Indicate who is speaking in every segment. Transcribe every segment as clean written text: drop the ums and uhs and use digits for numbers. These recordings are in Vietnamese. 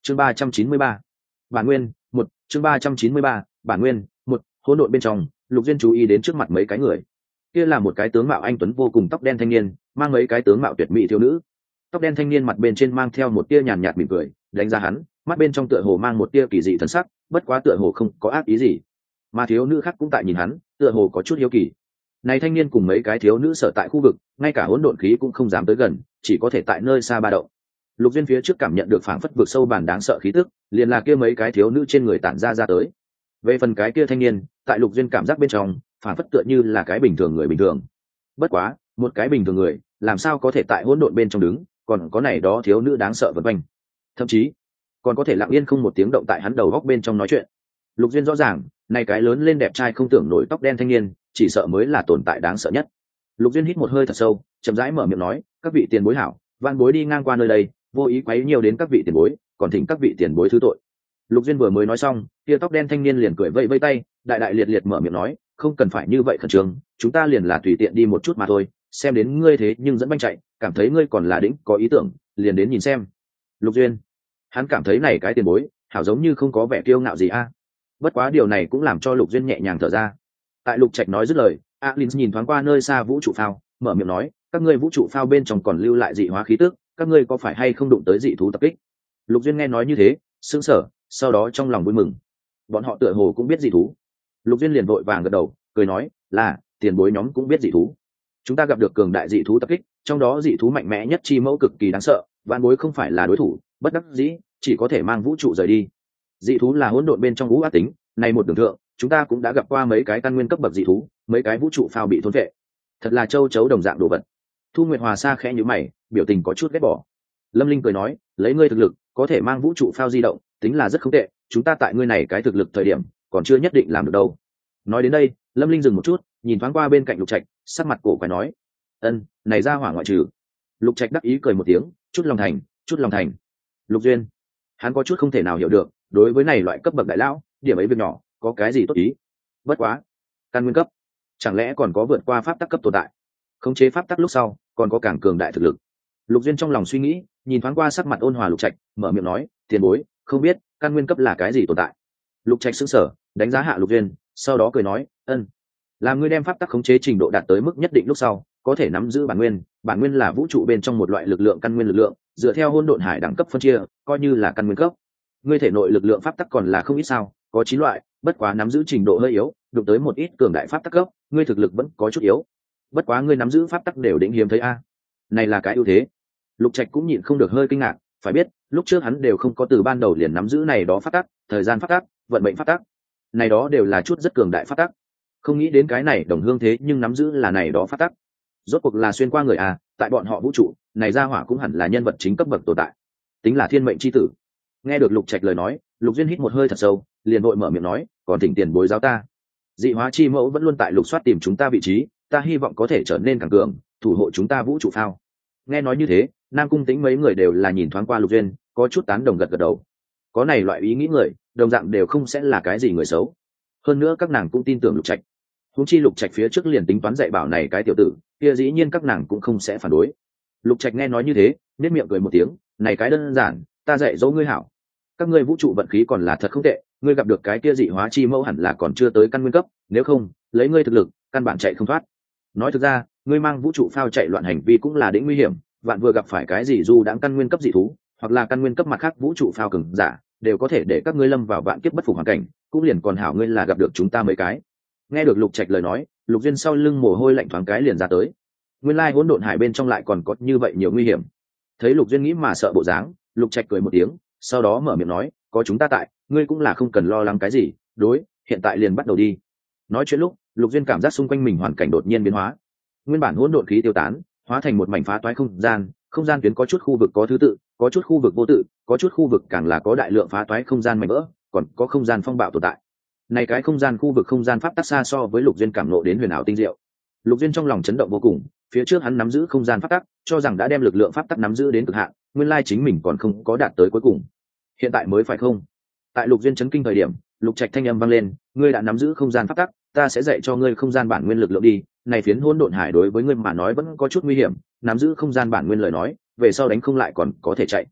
Speaker 1: chương 393. Bản nguyên một. Chương 393. Bản nguyên một. Hỗn độn bên trong, Lục Duyên chú ý đến trước mặt mấy cái người. Kia là một cái tướng mạo anh tuấn vô cùng tóc đen thanh niên, mang mấy cái tướng mạo tuyệt mỹ thiếu nữ. Tóc đen thanh niên mặt bên trên mang theo một tia nhàn nhạt mỉm cười, đánh giá hắn, mắt bên trong tựa hồ mang một tia kỳ dị thần sắc, bất quá tựa hồ không có ác ý gì. Mà thiếu nữ khác cũng tại nhìn hắn, tựa hồ có chút hiếu kỳ. Này thanh niên cùng mấy cái thiếu nữ sở tại khu vực, ngay cả hỗn độn khí cũng không dám tới gần, chỉ có thể tại nơi xa ba động. Lục Duyên phía trước cảm nhận được phảng phất vực sâu bản đáng sợ khí tức, liền là kia mấy cái thiếu nữ trên người tản ra tới. Về phần cái kia thanh niên, tại Lục Duyên cảm giác bên trong, phảng phất tựa như là cái bình thường người bình thường. Bất quá, một cái bình thường người, làm sao có thể tại hỗn độn bên trong đứng, còn có này đó thiếu nữ đáng sợ vần quanh. Thậm chí, còn có thể lặng yên không một tiếng động tại hắn đầu góc bên trong nói chuyện. Lục Duyên rõ ràng, này cái lớn lên đẹp trai không tưởng nổi tóc đen thanh niên, chỉ sợ mới là tồn tại đáng sợ nhất. Lục Duyên hít một hơi thật sâu, chậm rãi mở miệng nói, các vị tiền bối hảo, van bối đi ngang qua nơi đây, vô ý quấy nhiều đến các vị tiền bối, còn thỉnh các vị tiền bối thứ tội. Lục Duyên vừa mới nói xong, kia tóc đen thanh niên liền cười vẫy vẫy tay, đại đại liệt liệt mở miệng nói, không cần phải như vậy khẩn trương, chúng ta liền là tùy tiện đi một chút mà thôi, xem đến ngươi thế nhưng dẫn banh chạy, cảm thấy ngươi còn là đỉnh, có ý tưởng, liền đến nhìn xem. Lục Duyên, hắn cảm thấy này cái tiền bối, hảo giống như không có vẻ kiêu ngạo gì a. Bất quá điều này cũng làm cho Lục Duyên nhẹ nhàng thở ra. Tại Lục Trạch nói dứt lời, Alin nhìn thoáng qua nơi xa vũ trụ phao, mở miệng nói, các ngươi vũ trụ phao bên trong còn lưu lại dị hóa khí tức, các ngươi có phải hay không đụng tới dị thú tập kích? Lục Duyên nghe nói như thế, sững sờ, sau đó trong lòng vui mừng. Bọn họ tựa hồ cũng biết dị thú. Lục Duyên liền vội vàng gật đầu, cười nói, là tiền bối nhóm cũng biết dị thú. Chúng ta gặp được cường đại dị thú tập kích, trong đó dị thú mạnh mẽ nhất chi mẫu cực kỳ đáng sợ, vạn bối không phải là đối thủ, bất đắc dĩ, chỉ có thể mang vũ trụ rời đi. Dị thú là hỗn độn bên trong vũ ác tính, này một đường thượng, chúng ta cũng đã gặp qua mấy cái căn nguyên cấp bậc dị thú, mấy cái vũ trụ phao bị thôn vệ. Thật là châu chấu đồng dạng đồ vật. Thu Nguyệt Hòa Sa khẽ nhíu mày, biểu tình có chút ghét bỏ. Lâm Linh cười nói, lấy ngươi thực lực, có thể mang vũ trụ phao di động, tính là rất không tệ, chúng ta tại ngươi này cái thực lực thời điểm, còn chưa nhất định làm được đâu. Nói đến đây, Lâm Linh dừng một chút, nhìn thoáng qua bên cạnh Lục Trạch, sắc mặt cổ quái nói, ân, này ra hỏa ngoại trừ. Lục Trạch đắc ý cười một tiếng, chút lòng thành, chút lòng thành. Lục Duyên, hắn có chút không thể nào hiểu được, đối với này loại cấp bậc đại lão, điểm ấy việc nhỏ, có cái gì tốt ý? Bất quá, căn nguyên cấp, chẳng lẽ còn có vượt qua pháp tắc cấp tồn tại? Khống chế pháp tắc lúc sau, còn có càng cường đại thực lực. Lục Duyên trong lòng suy nghĩ, nhìn thoáng qua sắc mặt ôn hòa Lục Trạch, mở miệng nói, tiền bối, không biết căn nguyên cấp là cái gì tồn tại. Lục Trạch sững sờ, đánh giá hạ Lục Duyên, sau đó cười nói, ân, làm ngươi đem pháp tắc khống chế trình độ đạt tới mức nhất định lúc sau, có thể nắm giữ bản nguyên. Bản nguyên là vũ trụ bên trong một loại lực lượng căn nguyên lực lượng, dựa theo hỗn độn hải đẳng cấp phân chia, coi như là căn nguyên cấp. Ngươi thể nội lực lượng pháp tắc còn là không ít sao, có 9 loại, bất quá nắm giữ trình độ hơi yếu, đụng tới một ít cường đại pháp tắc cấp, ngươi thực lực vẫn có chút yếu. Bất quá ngươi nắm giữ pháp tắc đều đỉnh hiếm thấy a. Này là cái ưu thế. Lục Trạch cũng nhịn không được hơi kinh ngạc, phải biết, lúc trước hắn đều không có từ ban đầu liền nắm giữ này đó pháp tắc, thời gian pháp tắc, vận mệnh pháp tắc. Này đó đều là chút rất cường đại pháp tắc. Không nghĩ đến cái này đồng hương thế nhưng nắm giữ là này đó pháp tắc. Rốt cuộc là xuyên qua người à, tại bọn họ vũ trụ, này gia hỏa cũng hẳn là nhân vật chính cấp bậc tồn tại. Tính là thiên mệnh chi tử. Nghe được Lục Trạch lời nói, Lục Duyên hít một hơi thật sâu, liền vội mở miệng nói, còn thỉnh tiền bối giáo ta. Dị hóa chi mẫu vẫn luôn tại lục soát tìm chúng ta vị trí, ta hy vọng có thể trở nên càng cường, thủ hộ chúng ta vũ trụ phao. Nghe nói như thế, Nam Cung Tĩnh mấy người đều là nhìn thoáng qua Lục Duyên, có chút tán đồng gật gật đầu. Có này loại ý nghĩ người, đồng dạng đều không sẽ là cái gì người xấu. Hơn nữa các nàng cũng tin tưởng Lục Trạch. Huống chi Lục Trạch phía trước liền tính toán dạy bảo này cái tiểu tử, kia dĩ nhiên các nàng cũng không sẽ phản đối. Lục Trạch nghe nói như thế, nhếch miệng cười một tiếng, này cái đơn giản, ta dạy dỗ ngươi hảo. Các ngươi vũ trụ vận khí còn là thật không tệ, ngươi gặp được cái kia dị hóa chi mẫu hẳn là còn chưa tới căn nguyên cấp, nếu không, lấy ngươi thực lực, căn bản chạy không thoát. Nói thực ra, ngươi mang vũ trụ phao chạy loạn hành vi cũng là đỉnh nguy hiểm, vạn vừa gặp phải cái gì dù đáng căn nguyên cấp dị thú, hoặc là căn nguyên cấp mặt khác vũ trụ phao cường giả, đều có thể để các ngươi lâm vào vạn kiếp bất phục hoàn cảnh, cũng liền còn hảo ngươi là gặp được chúng ta mấy cái. Nghe được Lục Trạch lời nói, Lục Duyên sau lưng mồ hôi lạnh thoáng cái liền ra tới. Nguyên lai hỗn độn hải bên trong lại còn có như vậy nhiều nguy hiểm. Thấy Lục Duyên nghĩ mà sợ bộ dáng, Lục Trạch cười một tiếng, sau đó mở miệng nói, có chúng ta tại, ngươi cũng là không cần lo lắng cái gì, đối, hiện tại liền bắt đầu đi. Nói chuyện lúc, Lục Duyên cảm giác xung quanh mình hoàn cảnh đột nhiên biến hóa. Nguyên bản hỗn độn khí tiêu tán, hóa thành một mảnh phá toái không gian tuyến có chút khu vực có thứ tự, có chút khu vực vô tự, có chút khu vực càng là có đại lượng phá toái không gian mảnh vỡ, còn có không gian phong bạo tồn tại. Này cái không gian khu vực không gian pháp tắc xa so với Lục Duyên cảm ngộ đến huyền ảo tinh diệu. Lục Duyên trong lòng chấn động vô cùng, phía trước hắn nắm giữ không gian pháp tắc, cho rằng đã đem lực lượng pháp tắc nắm giữ đến cực hạn, nguyên lai chính mình còn không có đạt tới cuối cùng. Hiện tại mới phải không? Tại Lục Duyên chấn kinh thời điểm, Lục Trạch thanh âm vang lên, ngươi đã nắm giữ không gian pháp tắc, ta sẽ dạy cho ngươi không gian bản nguyên lực lượng đi. Này phiến hỗn độn hải đối với ngươi mà nói vẫn có chút nguy hiểm, nắm giữ không gian bản nguyên lời nói, về sau đánh không lại còn có thể chạy.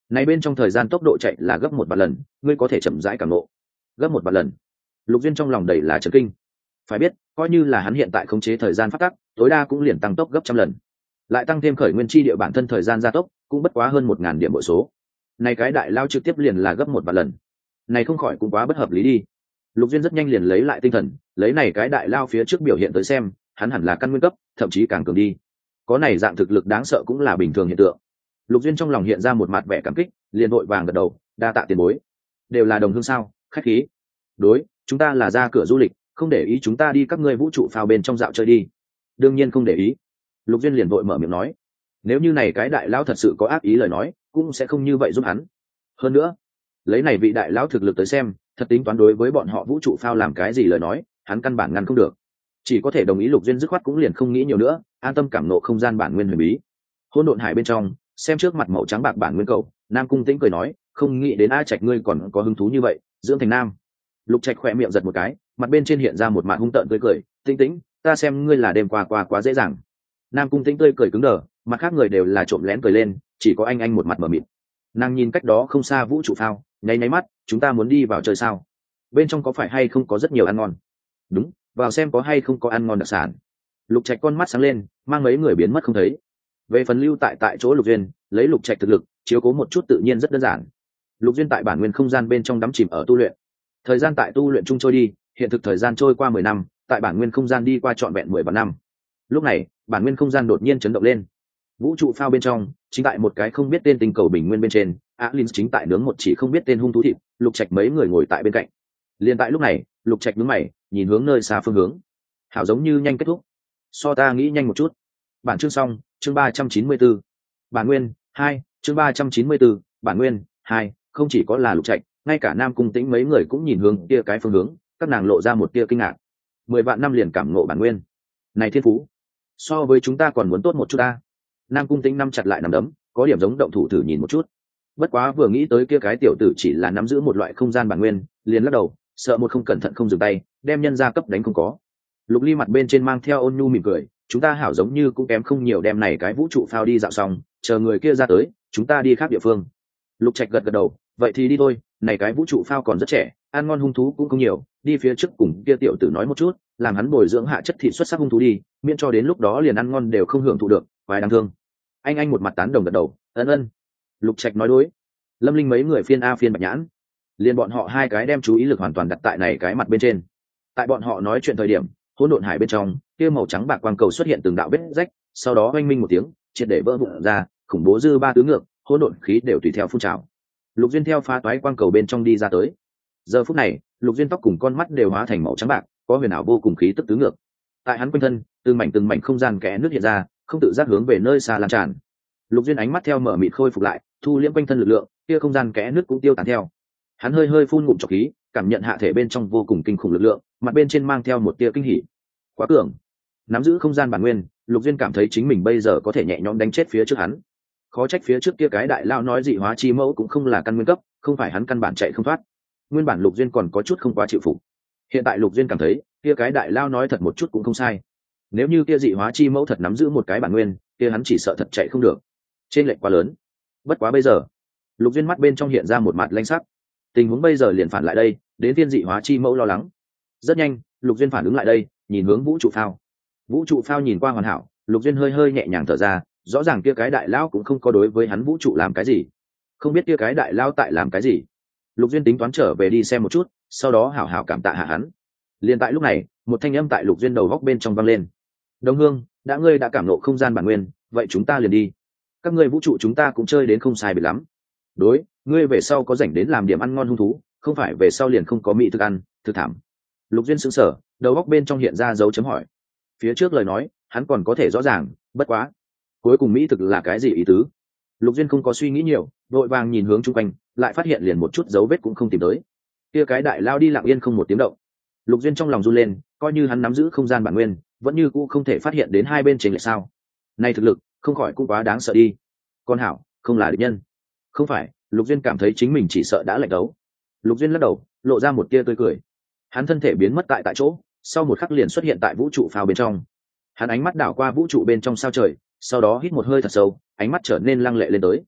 Speaker 1: này bên trong thời gian tốc độ chạy là gấp 1 vạn lần, ngươi có thể chậm rãi cảm ngộ. Gấp 1 vạn lần. Lục Duyên trong lòng đầy là chấn kinh. Phải biết, coi như là hắn hiện tại khống chế thời gian phát tắc, tối đa cũng liền tăng tốc gấp trăm lần. Lại tăng thêm khởi nguyên chi địa bản thân thời gian gia tốc, cũng bất quá hơn 1000 điểm bội số. Này cái đại lao trực tiếp liền là gấp 1 vạn lần. Này không khỏi cũng quá bất hợp lý đi. Lục Duyên rất nhanh liền lấy lại tinh thần, lấy này cái đại lao phía trước biểu hiện tới xem, hắn hẳn là căn nguyên cấp, thậm chí càng cường đi. Có này dạng thực lực đáng sợ cũng là bình thường hiện tượng. Lục Duyên trong lòng hiện ra một mặt vẻ cảm kích, liền vội vàng gật đầu, đa tạ tiền bối. Đều là đồng hương sao, khách khí. Đối, chúng ta là ra cửa du lịch, không để ý chúng ta đi các ngươi vũ trụ phao bên trong dạo chơi đi. Đương nhiên không để ý. Lục Duyên liền vội mở miệng nói, nếu như này cái đại lão thật sự có ác ý lời nói, cũng sẽ không như vậy giúp hắn. Hơn nữa, lấy này vị đại lão thực lực tới xem, thật tính toán đối với bọn họ vũ trụ phao làm cái gì lời nói, hắn căn bản ngăn không được. Chỉ có thể đồng ý. Lục Duyên dứt khoát cũng liền không nghĩ nhiều nữa, an tâm cảm ngộ không gian bản nguyên huyền bí. Hỗn độn hải bên trong, xem trước mặt màu trắng bạc bản nguyên cầu, Nam Cung Tĩnh cười nói, không nghĩ đến A Trạch ngươi còn có hứng thú như vậy, dưỡng thành nam. Lục Trạch khỏe miệng giật một cái, mặt bên trên hiện ra một mặt hung tợn tươi cười, Tĩnh Tĩnh, ta xem ngươi là đêm qua quá dễ dàng. Nam Cung Tĩnh tươi cười cứng đờ, mặt khác người đều là trộm lén cười lên, chỉ có anh một mặt mờ mịt. Nàng nhìn cách đó không xa vũ trụ phao, nháy nháy mắt, chúng ta muốn đi vào chơi sao? Bên trong có phải hay không có rất nhiều ăn ngon? Đúng, vào xem có hay không có ăn ngon đặc sản. Lục Trạch con mắt sáng lên, mang mấy người biến mất không thấy. Về phần lưu tại chỗ Lục Duyên, lấy Lục Trạch thực lực, chiếu cố một chút tự nhiên rất đơn giản. Lục Duyên tại bản nguyên không gian bên trong đắm chìm ở tu luyện. Thời gian tại tu luyện chung trôi đi, hiện thực thời gian trôi qua 10 năm, tại bản nguyên không gian đi qua trọn vẹn 10 vạn năm. Lúc này, bản nguyên không gian đột nhiên chấn động lên. Vũ trụ phao bên trong, chính tại một cái không biết tên tinh cầu bình nguyên bên trên, Alin chính tại nướng một chỉ không biết tên hung thú thịt, Lục Trạch mấy người ngồi tại bên cạnh. Liên tại lúc này, Lục Trạch nhướng mày, nhìn hướng nơi xa phương hướng. Hảo giống như nhanh kết thúc. So ta nghĩ nhanh một chút. Bản chương xong, chương 394. Bản nguyên 2, chương 394, bản nguyên 2, không chỉ có là Lục Trạch, ngay cả Nam Cung Tĩnh mấy người cũng nhìn hướng kia cái phương hướng, các nàng lộ ra một tia kinh ngạc. 10 vạn năm liền cảm ngộ bản nguyên. Này thiên phú, so với chúng ta còn muốn tốt một chút ta. Nam Cung Tĩnh nắm chặt lại nắm đấm, có điểm giống động thủ thử nhìn một chút. Bất quá vừa nghĩ tới kia cái tiểu tử chỉ là nắm giữ một loại không gian bản nguyên, liền lắc đầu, sợ một không cẩn thận không dừng tay, đem nhân gia cấp đánh không có. Lục Ly mặt bên trên mang theo ôn nhu mỉm cười, chúng ta hảo giống như cũng kém không nhiều, đem này cái vũ trụ phao đi dạo xong, chờ người kia ra tới, chúng ta đi khác địa phương. Lục Trạch gật gật đầu, vậy thì đi thôi, này cái vũ trụ phao còn rất trẻ, ăn ngon hung thú cũng không nhiều, đi phía trước cùng kia tiểu tử nói một chút, làm hắn bồi dưỡng hạ chất thịt xuất sắc hung thú đi, miễn cho đến lúc đó liền ăn ngon đều không hưởng thụ được, vài đáng thương. Anh một mặt tán đồng gật đầu, ân. Lục Trạch nói đối. Lâm Linh mấy người phiên A phiên Bạch Nhãn, liền bọn họ hai cái đem chú ý lực hoàn toàn đặt tại này cái mặt bên trên. Tại bọn họ nói chuyện thời điểm, hỗn độn hải bên trong, kia màu trắng bạc quang cầu xuất hiện từng đạo vết rách, sau đó oanh minh một tiếng, triệt để vỡ vụn ra, khủng bố dư ba tứ ngược, hỗn độn khí đều tùy theo phun trào. Lục Duyên theo phá toái quang cầu bên trong đi ra tới. Giờ phút này, Lục Duyên tóc cùng con mắt đều hóa thành màu trắng bạc, có huyền ảo vô cùng khí tức tứ ngược. Tại hắn quanh thân, từng mảnh không gian kẽ nước hiện ra, không tự giác hướng về nơi xa lan tràn. Lục Duyên ánh mắt theo mở mịt khôi phục lại, thu liễm quanh thân lực lượng, kia không gian kẽ nước cũng tiêu tán theo. Hắn hơi phun ngụm trọc khí, cảm nhận hạ thể bên trong vô cùng kinh khủng lực lượng, mặt bên trên mang theo một tia kinh hỉ. Quá cường. Nắm giữ không gian bản nguyên, Lục Duyên cảm thấy chính mình bây giờ có thể nhẹ nhõm đánh chết phía trước hắn. Khó trách phía trước kia cái đại lao nói dị hóa chi mẫu cũng không là căn nguyên cấp, không phải hắn căn bản chạy không thoát. Nguyên bản Lục Duyên còn có chút không quá chịu phục. Hiện tại Lục Duyên cảm thấy, kia cái đại lao nói thật một chút cũng không sai. Nếu như kia dị hóa chi mẫu thật nắm giữ một cái bản nguyên, kia hắn chỉ sợ thật chạy không được. Trên lệch quá lớn. Bất quá bây giờ, Lục Duyên mắt bên trong hiện ra một mặt lanh sắc. Tình huống bây giờ liền phản lại đây, đến thiên dị hóa chi mẫu lo lắng. Rất nhanh, Lục Duyên phản ứng lại đây, nhìn hướng vũ trụ phao. Vũ trụ phao nhìn qua hoàn hảo, Lục Duyên hơi nhẹ nhàng thở ra, rõ ràng kia cái đại lao cũng không có đối với hắn vũ trụ làm cái gì. Không biết kia cái đại lao tại làm cái gì. Lục Duyên tính toán trở về đi xem một chút, sau đó hảo hảo cảm tạ hạ hắn. Liền tại lúc này, một thanh âm tại Lục Duyên đầu góc bên trong vang lên. Đồng Hương, ngươi đã cảm ngộ không gian bản nguyên, vậy chúng ta liền đi. Các ngươi vũ trụ chúng ta cũng chơi đến không sai biệt lắm. Đối, ngươi về sau có rảnh đến làm điểm ăn ngon hung thú, không phải về sau liền không có mỹ thực ăn, thực thảm. Lục Duyên sững sờ, đầu góc bên trong hiện ra dấu chấm hỏi. Phía trước lời nói, hắn còn có thể rõ ràng, bất quá. Cuối cùng mỹ thực là cái gì ý tứ? Lục Duyên không có suy nghĩ nhiều, vội vàng nhìn hướng chung quanh, lại phát hiện liền một chút dấu vết cũng không tìm tới. Kia cái đại lao đi lặng yên không một tiếng động. Lục Duyên trong lòng run lên, coi như hắn nắm giữ không gian bản nguyên, vẫn như cũ không thể phát hiện đến hai bên chênh lệch sao? Này thực lực, không khỏi cũng quá đáng sợ đi. Con hảo, không là địch nhân. Không phải, Lục Duyên cảm thấy chính mình chỉ sợ đã lệch đấu. Lục Duyên lắc đầu, lộ ra một tia tươi cười. Hắn thân thể biến mất tại chỗ, sau một khắc liền xuất hiện tại vũ trụ phao bên trong. Hắn ánh mắt đảo qua vũ trụ bên trong sao trời, sau đó hít một hơi thật sâu, ánh mắt trở nên lăng lệ lên tới.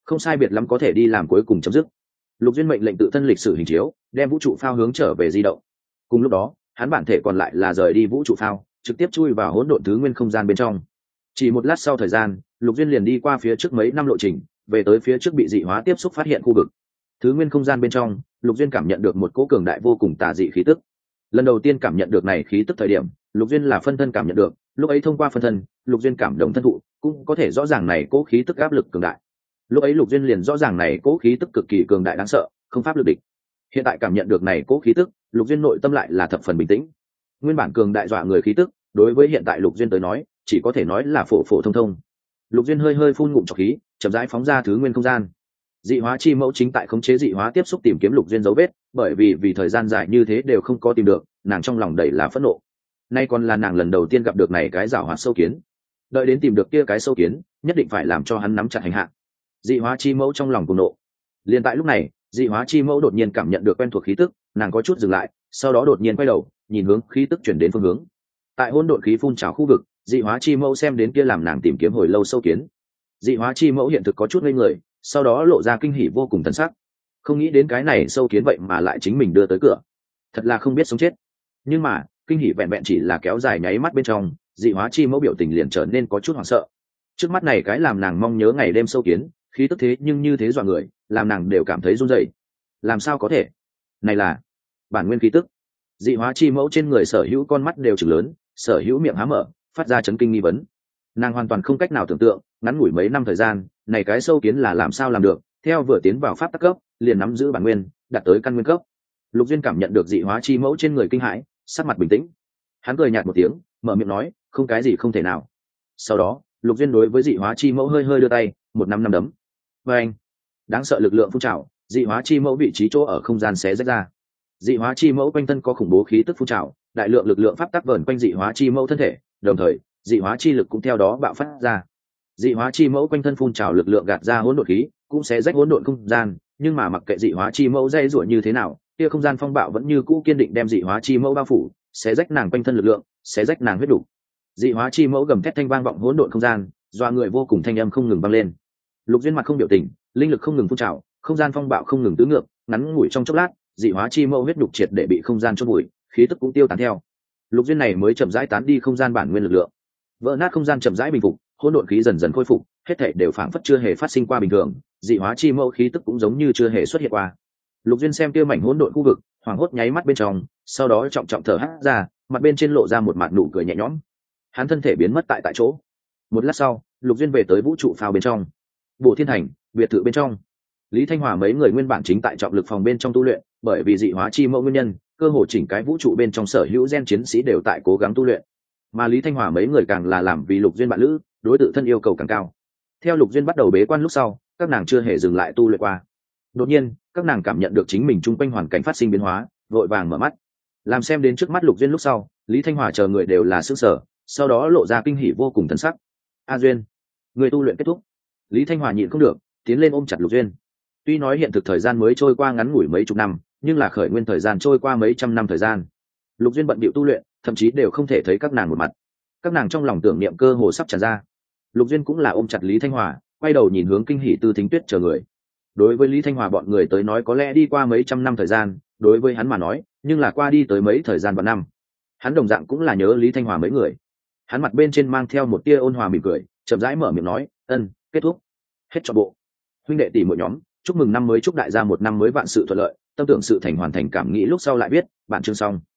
Speaker 1: không sai biệt lắm có thể đi làm cuối cùng chấm dứt. Lục Duyên mệnh lệnh tự thân lịch sử hình chiếu, đem vũ trụ phao hướng trở về di động. Cùng lúc đó, hắn bản thể còn lại là rời đi vũ trụ phao, trực tiếp chui vào hỗn độn thứ nguyên không gian bên trong. Chỉ một lát sau thời gian, Lục Duyên liền đi qua phía trước mấy năm lộ trình, về tới phía trước bị dị hóa tiếp xúc phát hiện khu vực. Thứ nguyên không gian bên trong, Lục Duyên cảm nhận được một cỗ cường đại vô cùng tà dị khí tức. Lần đầu tiên cảm nhận được này khí tức thời điểm, Lục Duyên là phân thân cảm nhận được, lúc ấy thông qua phân thân, Lục Duyên cảm động thân thụ, cũng có thể rõ ràng này cỗ khí tức áp lực cường đại. Lúc ấy Lục Duyên liền rõ ràng này cỗ khí tức cực kỳ cường đại đáng sợ, không pháp lực địch. Hiện tại cảm nhận được này cỗ khí tức, Lục Duyên nội tâm lại là thập phần bình tĩnh. Nguyên bản cường đại dọa người khí tức, đối với hiện tại Lục Duyên tới nói, chỉ có thể nói là phổ phổ thông thông. Lục Duyên hơi hơi phun ngụm trọc khí, chậm rãi phóng ra thứ nguyên không gian. Dị hóa chi mẫu chính tại khống chế dị hóa tiếp xúc tìm kiếm Lục Duyên dấu vết, bởi vì thời gian dài như thế đều không có tìm được, nàng trong lòng đầy là phẫn nộ. Nay còn là nàng lần đầu tiên gặp được này cái giảo hoạt sâu kiến. Đợi đến tìm được kia cái sâu kiến, nhất định phải làm cho hắn nắm chặt hành hạ. Dị hóa chi mẫu trong lòng cuồng nộ. Liên tại lúc này, dị hóa chi mẫu đột nhiên cảm nhận được quen thuộc khí tức, nàng có chút dừng lại, sau đó đột nhiên quay đầu, nhìn hướng khí tức chuyển đến phương hướng. Tại hỗn độn khí phun trào khu vực, dị hóa chi mẫu xem đến kia làm nàng tìm kiếm hồi lâu sâu kiến. Dị hóa chi mẫu hiện thực có chút ngây người, sau đó lộ ra kinh hỉ vô cùng thần sắc. Không nghĩ đến cái này sâu kiến vậy mà lại chính mình đưa tới cửa, thật là không biết sống chết. Nhưng mà kinh hỉ vẹn vẹn chỉ là kéo dài nháy mắt bên trong, dị hóa chi mẫu biểu tình liền trở nên có chút hoảng sợ. Trước mắt này cái làm nàng mong nhớ ngày đêm sâu kiến, khí tức thế nhưng như thế dọa người, làm nàng đều cảm thấy run rẩy. Làm sao có thể? Này là bản nguyên khí tức. Dị hóa chi mẫu trên người sở hữu con mắt đều trừng lớn, sở hữu miệng há mở, phát ra chấn kinh nghi vấn. Nàng hoàn toàn không cách nào tưởng tượng, ngắn ngủi mấy năm thời gian, này cái sâu kiến là làm sao làm được, theo vừa tiến vào pháp tắc cấp, liền nắm giữ bản nguyên, đạt tới căn nguyên cấp. Lục Duyên cảm nhận được dị hóa chi mẫu trên người kinh hãi, sắc mặt bình tĩnh. Hắn cười nhạt một tiếng, mở miệng nói, không cái gì không thể nào. Sau đó, Lục Duyên đối với dị hóa chi mẫu hơi hơi đưa tay, một năm năm đấm. Và anh, đáng sợ lực lượng phun trào, dị hóa chi mẫu vị trí chỗ ở không gian xé rách ra. Dị hóa chi mẫu quanh thân có khủng bố khí tức phun trào, đại lượng lực lượng pháp tắc vờn quanh dị hóa chi mẫu thân thể, đồng thời, dị hóa chi lực cũng theo đó bạo phát ra. Dị hóa chi mẫu quanh thân phun trào lực lượng gạt ra hỗn độn khí, cũng sẽ rách hỗn độn không gian, nhưng mà mặc kệ dị hóa chi mẫu dây rủa như thế nào, kia không gian phong bạo vẫn như cũ kiên định đem dị hóa chi mẫu bao phủ, sẽ rách nàng quanh thân lực lượng, sẽ rách nàng huyết đủ. Dị hóa chi mẫu gầm thét thanh vang vọng hỗn độn không gian, doa người vô cùng thanh âm không ngừng vang lên. Lục Duyên mặt không biểu tình, linh lực không ngừng phun trào, không gian phong bạo không ngừng tứ ngược, ngắn ngủi trong chốc lát, dị hóa chi mẫu huyết đục triệt để bị không gian chôn vùi, khí tức cũng tiêu tán theo. Lục Duyên này mới chậm rãi tán đi không gian bản nguyên lực lượng, vỡ nát không gian chậm rãi bình phục, hỗn độn khí dần dần khôi phục, hết thảy đều phảng phất chưa hề phát sinh qua bình thường, dị hóa chi mẫu khí tức cũng giống như chưa hề xuất hiện qua. Lục Duyên xem kia mảnh hỗn độn khu vực, hoảng hốt nháy mắt bên trong, sau đó trọng trọng thở hắt ra, mặt bên trên lộ ra một mặt nụ cười nhẹ nhõm. Hắn thân thể biến mất tại chỗ. Một lát sau, Lục Duyên về tới vũ trụ phao bên trong. Bộ Thiên Thành, biệt thự bên trong. Lý Thanh Hòa mấy người nguyên bản chính tại trọng lực phòng bên trong tu luyện, bởi vì dị hóa chi mẫu nguyên nhân, cơ hồ chỉnh cái vũ trụ bên trong sở hữu gen chiến sĩ đều tại cố gắng tu luyện. Mà Lý Thanh Hòa mấy người càng là làm vì Lục Duyên bạn lữ, đối tự thân yêu cầu càng cao. Theo Lục Duyên bắt đầu bế quan lúc sau, các nàng chưa hề dừng lại tu luyện qua. Đột nhiên, các nàng cảm nhận được chính mình chung quanh hoàn cảnh phát sinh biến hóa, vội vàng mở mắt. Làm xem đến trước mắt Lục Duyên lúc sau, Lý Thanh Hòa chờ người đều là sửng sở, sau đó lộ ra kinh hỉ vô cùng thần sắc. A Duyên, người tu luyện kết thúc. Lý Thanh Hòa nhịn không được, tiến lên ôm chặt Lục Duyên. Tuy nói hiện thực thời gian mới trôi qua ngắn ngủi mấy chục năm, nhưng là khởi nguyên thời gian trôi qua mấy trăm năm thời gian. Lục Duyên bận bịu tu luyện, thậm chí đều không thể thấy các nàng một mặt. Các nàng trong lòng tưởng niệm cơ hồ sắp tràn ra. Lục Duyên cũng là ôm chặt Lý Thanh Hòa, quay đầu nhìn hướng kinh hỉ Tư Thính Tuyết chờ người. Đối với Lý Thanh Hòa bọn người tới nói có lẽ đi qua mấy trăm năm thời gian, đối với hắn mà nói, nhưng là qua đi tới mấy thời gian và năm. Hắn đồng dạng cũng là nhớ Lý Thanh Hòa mấy người. Hắn mặt bên trên mang theo một tia ôn hòa mỉm cười, chậm rãi mở miệng nói, "Ân, kết thúc. Hết trọn bộ. Huynh đệ tỷ muội nhóm, chúc mừng năm mới, chúc đại gia một năm mới vạn sự thuận lợi, tâm tưởng sự thành hoàn thành, cảm nghĩ lúc sau lại biết, bạn chương xong."